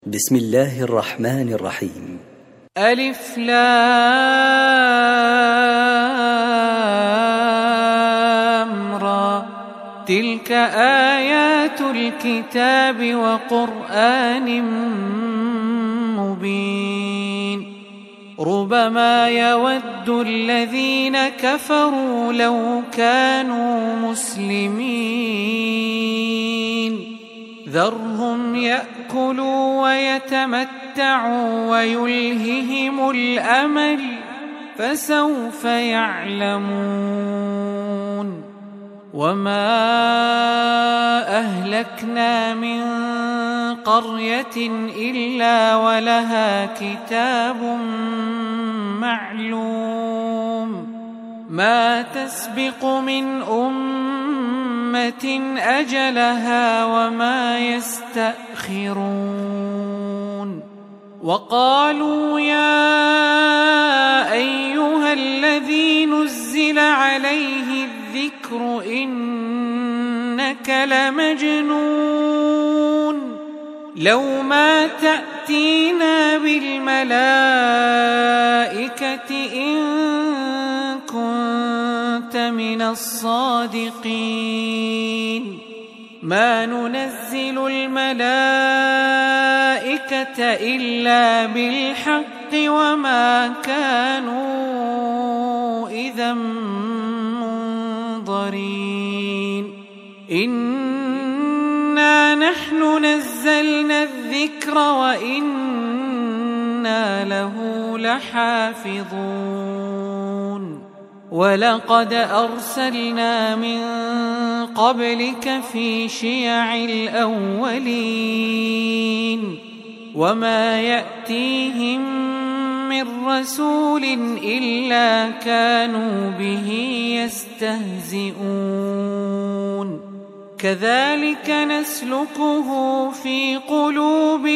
بسم الله الرحمن الرحيم. ألف لام را، تلك آيات الكتاب وقرآن مبين. ربما يود الذين كفروا لو كانوا مسلمين، ذرهم يأكلوا ويتمتعوا ويلههم الأمل، فسوف يعلمون. وما أهلكنا من قرية إلا ولها كتاب معلوم، ما تسبق من أمة أجلها وما يستأخرون. وقالوا يا أيها الذي نزل عليه الذكر إنك لمجنون، لو ما تأتينا بالملائكة إن كنت من الصادقين. ما ننزل الملائكة إلا بالحق وما كانوا إذا منظرين. إنا نحن نزلنا الذكر وإنا له لحافظون. ولقد أرسلنا من قبلك في شيع الأولين، وما يأتيهم من رسول إلا كانوا به يستهزئون. كذلك نسلكه في قلوب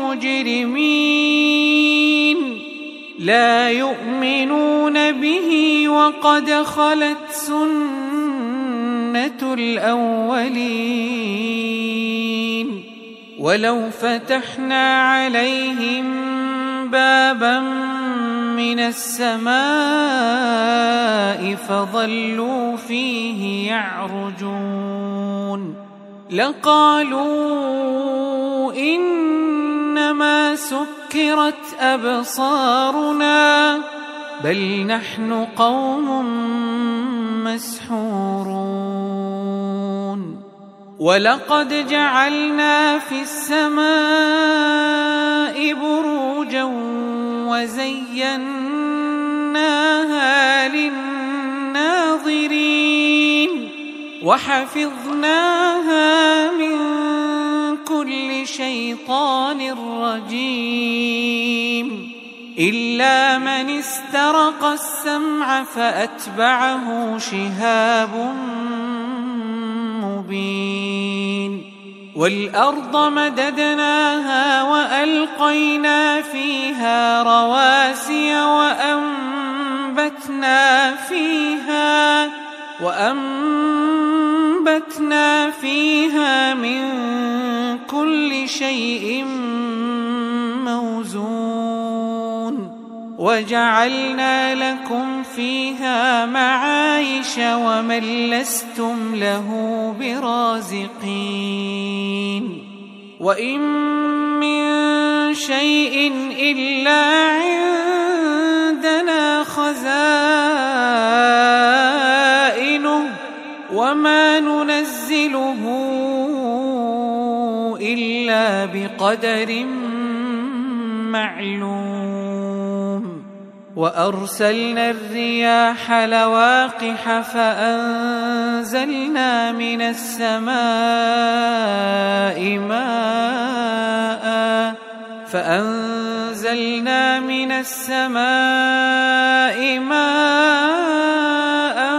المجرمين، لا يؤمنون به وقد خلت سنة الأولين. ولو فتحنا عليهم بابا من السماء فظلوا فيه يعرجون لقالوا إنما سكرت أبصارنا بل نحن قوم مسحورون. ولقد جعلنا في السماء بروجا وزيناها للناظرين وحفظناها من كل شيطان رجيم إلا من استرق السمع فأتبعه شهاب مبين. والأرض مددناها وألقينا فيها رواسي وأنبتنا فيها من كل شيء موزون وجعلنا لكم فيها معايش ومن لستم له برازقين. وإن من شيء إلا عندنا خزائنه وما ننزله إلا بقدر معلوم. وأرسلنا الرياح لواقح فأنزلنا من السماء ماء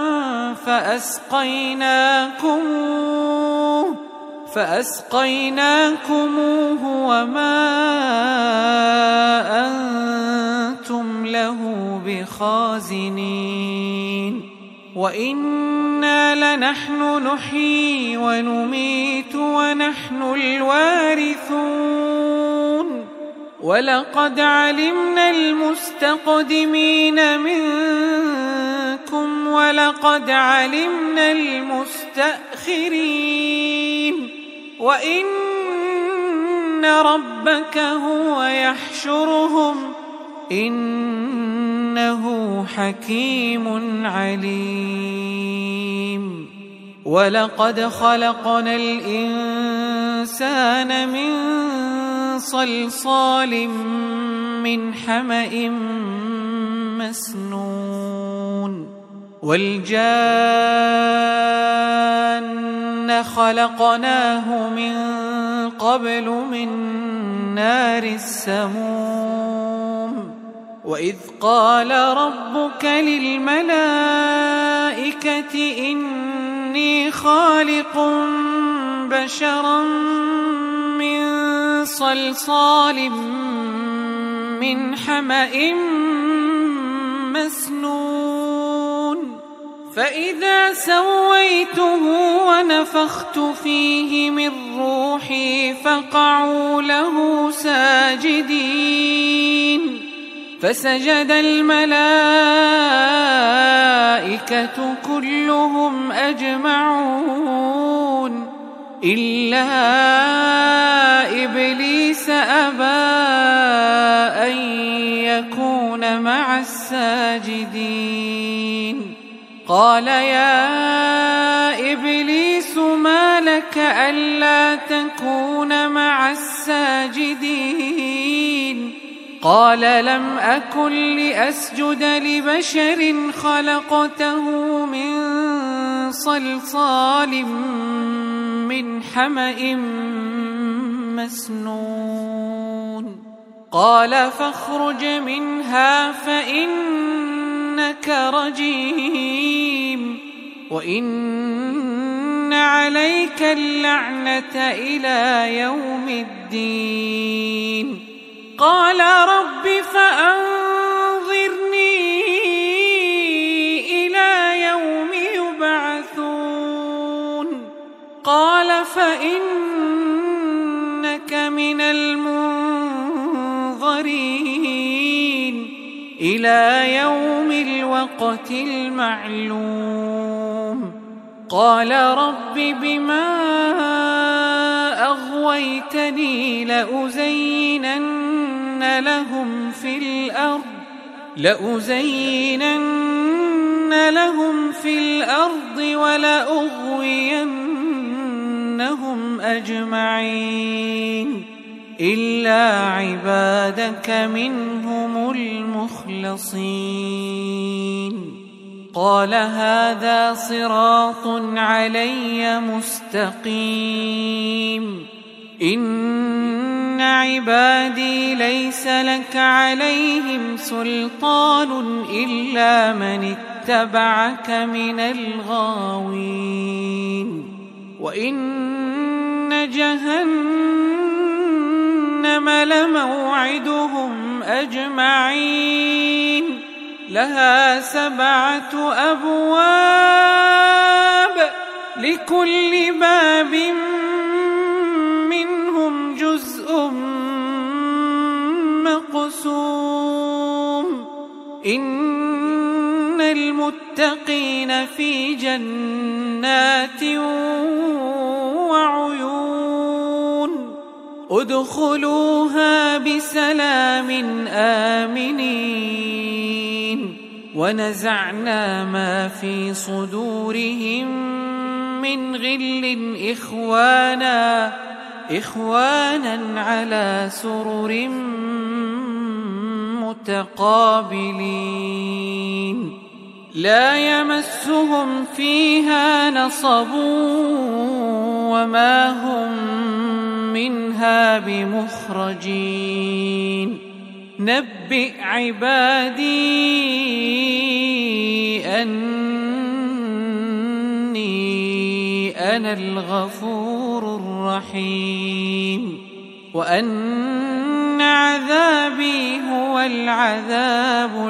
فأسقيناكموه وما أنتم له بخازنين. وإنا لنحن نحيي ونميت ونحن الوارثون ولقد علمنا المستقدمين منكم ولقد علمنا المستأخرين وإن ربك هو يحشرهم إنه حكيم عليم ولقد خلقنا الإنسان من صلصال من حمأ مسنون والجان خلقناه من قبل من نار السموم وإذ قال ربك للملائكة إني خالق بشرا من صلصال من حمأ مسنون فإذا سويته ونفخت فيه من روحي فقعوا له ساجدين فسجد الملائكة كلهم أجمعون إلا إبليس أبى أن يكون مع الساجدين قال يا إبليس ما لك ألا تكون مع الساجدين قال لم أكن لأسجد لبشر خلقته من صلصال من حمأ مسنون قال فاخرج منها فإنك رجيم وإن عليك اللعنة إلى يوم الدين قال رب فأنظرني إلى يوم يبعثون قال فإنك من المنظرين إلى يوم الوقت المعلوم قال رب بما أغويتني لأزينن لهم في الأرض ولأغوينهم أجمعين إلا عبادك منهم المخلصين قال هذا صراط علي مستقيم إن عبادي ليس لك عليهم سلطان إلا من اتبعك من الغاوين وإن جهنم لموعدهم أجمعين لها 7 أبواب لكل باب منهم جزء مقسوم إن المتقين في جنات وعيون ادخلوها بسلام آمنين ونزعنا ما في صدورهم من غل إخوانا على سرر متقابلين لا يمسهم فيها نصب وما هم منها بمخرجين نبئ عبادي أني أنا الغفور الرحيم وأن عذابي هو العذاب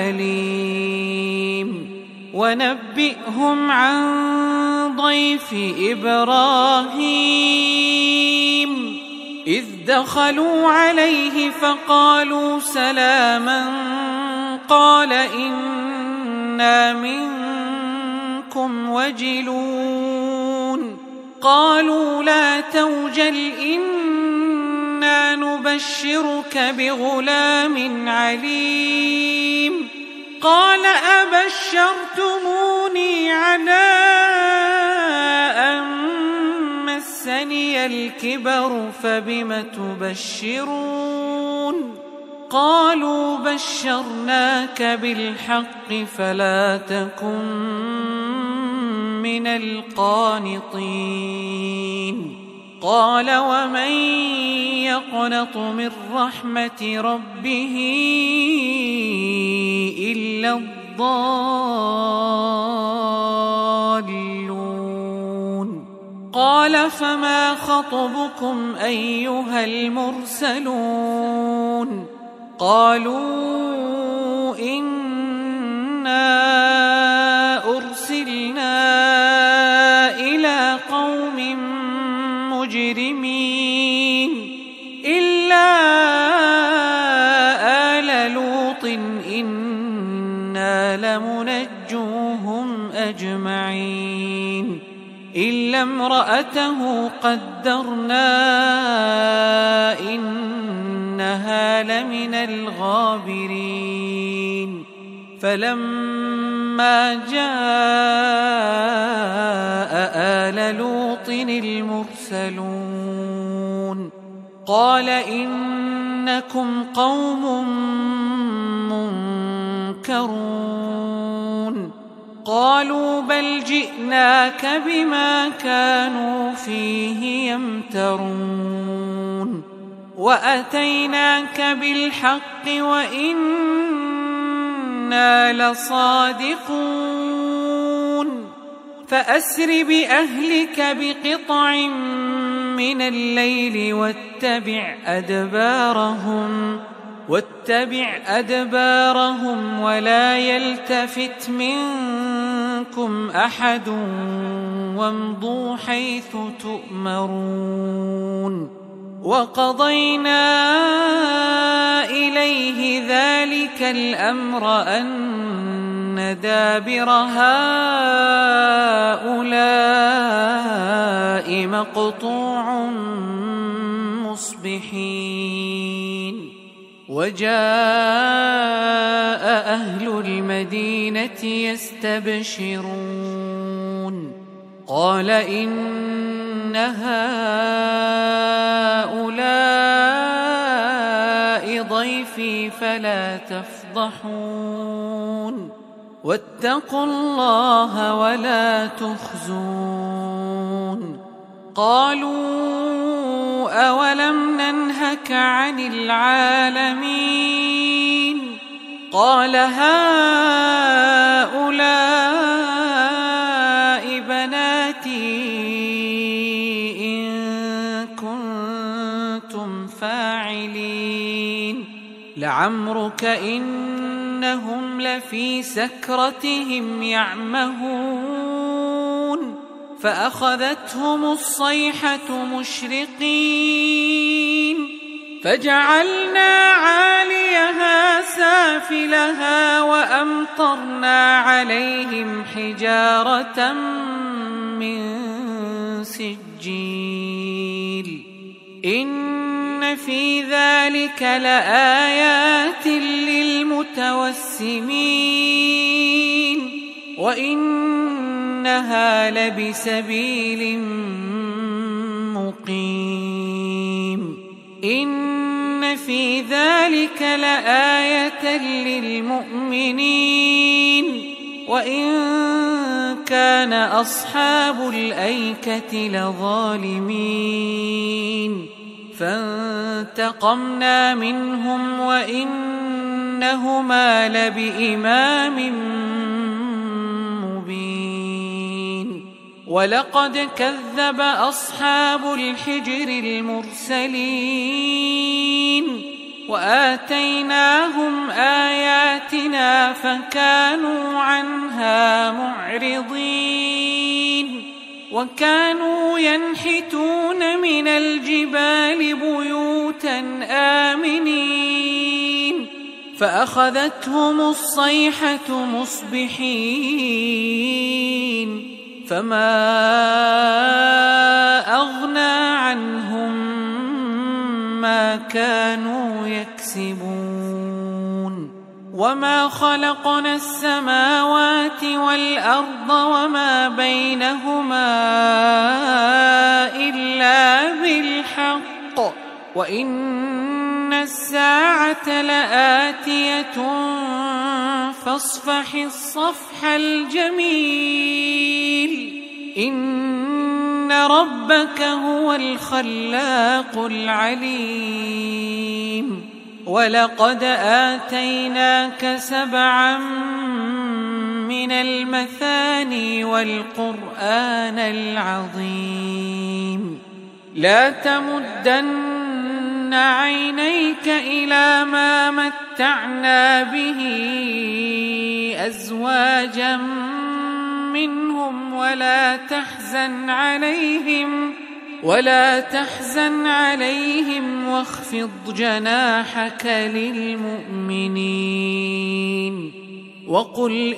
الأليم ونبئهم عن ضيف إبراهيم إذ دخلوا عليه فقالوا سلاما قال إنا منكم وجلون قالوا لا توجل إنا نبشرك بغلام عليم قال أبشرتموني على أن مسني الكبر فبم تبشرون قالوا بشرناك بالحق فلا تكن من القانطين قال ومن يقنط من رحمة ربه إلا الضالون قال فما خطبكم أيها المرسلون قالوا إنا أرسلنا إلى قوم مجرمين إلا آل لوط إنا لمنجوهم أجمعين إلا امرأته قدرنا إنها لمن الغابرين فلما جاء آل لوط المرسلون قال إنكم قوم منكرون قالوا بل جئناك بما كانوا فيه يمترون وأتيناك بالحق وإنا لصادقون فأسر بأهلك بقطع من الليل واتبع أدبارهم ولا يلتفت منكم أحد وامضوا حيث تؤمرون وقضينا إليه ذلك الأمر أن دابر هؤلاء مقطوع مصبحين وجاء أهل المدينة يستبشرون قال إن هؤلاء ضيفي فلا تفضحون واتقوا الله ولا تخزون قالوا أولم ننهك عن العالمين قال هؤلاء بناتي إن كنتم فاعلين لعمرك إنهم لفي سكرتهم يعمهون فأخذتهم الصيحة مشرقين فجعلنا عاليها سافلها وأمطرنا عليهم حجارة من سجيل إن في ذلك لآيات للمتوسمين وإنها لبسبيل مقيم إن في ذلك لآية للمؤمنين وإن كان أصحاب الأيكة لظالمين فانتقمنا منهم وإنهما لبإمام مبين ولقد كذب أصحاب الحجر المرسلين وآتيناهم آياتنا فكانوا عنها معرضين وكانوا ينحتون من الجبال بيوتا آمنين فأخذتهم الصيحة مصبحين فما أغنى عنهم ما كانوا يكسبون وما خلقنا السماوات والأرض وما بينهما إلا بالحق وإن الساعة لآتية فاصفح الصفح الجميل إن ربك هو الخلاق العليم ولقد آتيناك 7 من المثاني والقرآن العظيم لا تمدن عينيك إلى ما متعنا به أزواجا منهم ولا تحزن عليهم واخفض جناحك للمؤمنين وقل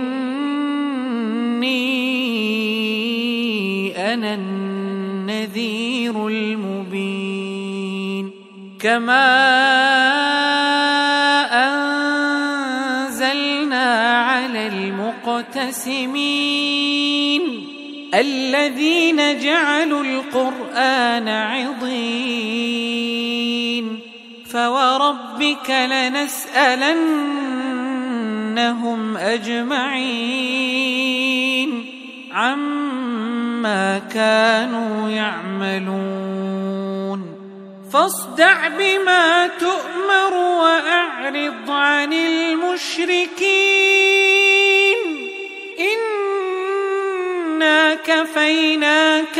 إني أنا النذير المبين كما أنزلنا على المقتسمين الذين جعلوا القرآن عضين فوربك لنسألنهم أجمعين عما كانوا يعملون فاصدع بما تؤمر وأعرض عن المشركين إنا كفيناك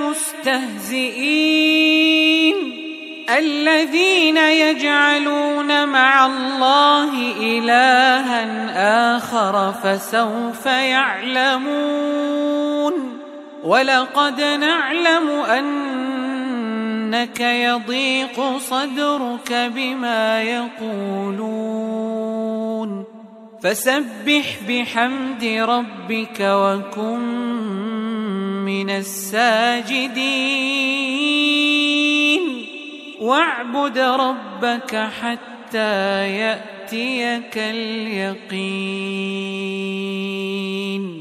المستهزئين الذين يجعلون مع الله إلها آخر فسوف يعلمون ولقد نعلم أنك يضيق صدرك بما يقولون فسبح بحمد ربك وكن من الساجدين واعبد ربك حتى يأتيك اليقين